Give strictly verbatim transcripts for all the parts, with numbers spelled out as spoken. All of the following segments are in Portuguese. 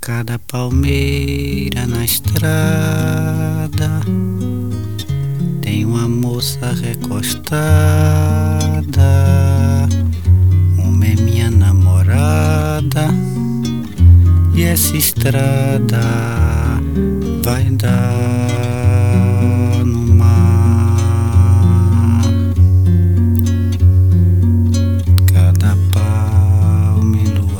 Cada palmeira na estrada tem uma moça recostada. Uma é minha namorada e essa estrada vai dar no mar. Cada palma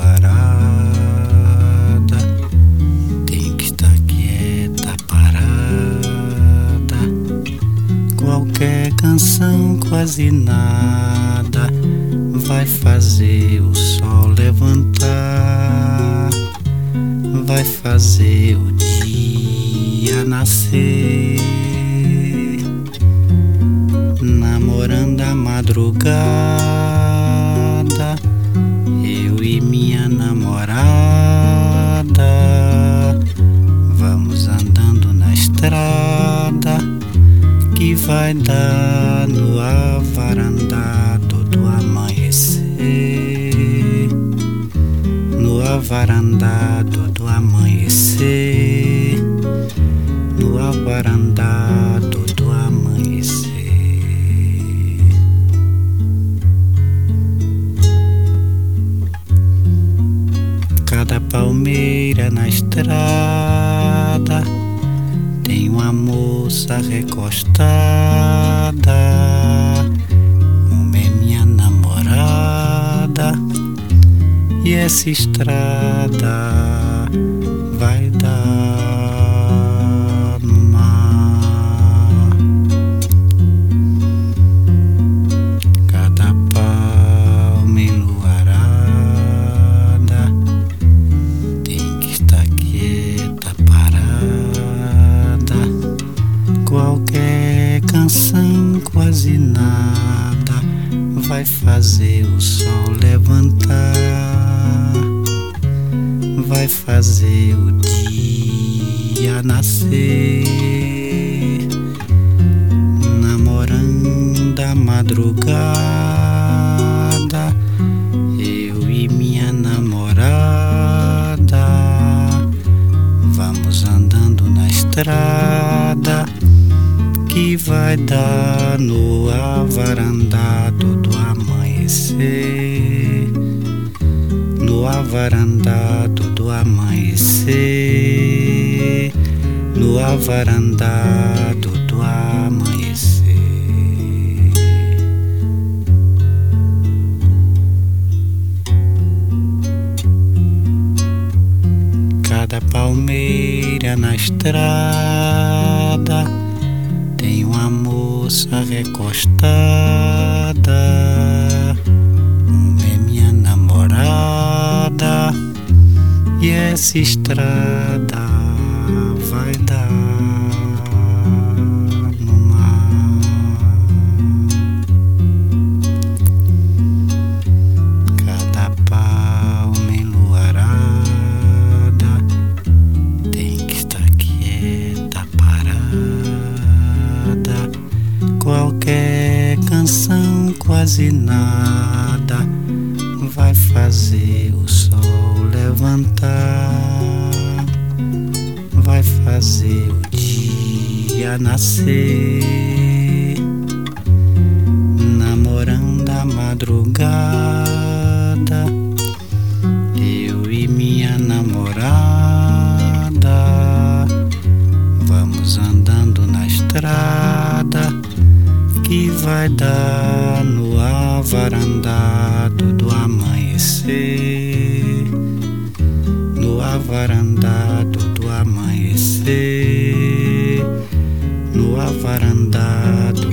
enluarada tem que estar quieta, parada. Qualquer canção, quase nada vai fazer o sol levantar, vai fazer o dia nascer. Namorando a madrugada, eu e minha namorada, vamos andando na estrada que vai dar no avarandado do amanhecer, no avarandado do amanhecer, no avarandado do amanhecer. Cada palmeira na estrada tem uma moça recostada. Uma é minha namorada e essa estrada vai dar no mar. Cada palma enluarada tem que estar quieta, parada. Qualquer canção, quase nada vai fazer o sol levantar, vai fazer o dia nascer. Namorando a madrugada, eu e minha namorada, vamos andando na estrada que vai dar no avarandado do amanhecer, no avarandado do amanhecer, no avarandado do amanhecer. Cada palmeira na estrada tem uma moça recostada. Uma é minha namorada e essa estrada vai dar no mar. Cada palma enluarada tem que estar quieta, parada. Qualquer canção, quase nada vai fazer o sol levantar, vai fazer o dia nascer. Namorando a madrugada, eu e minha namorada, vamos andando na estrada que vai dar no avarandado do amanhecer, no avarandado do amanhecer, no avarandado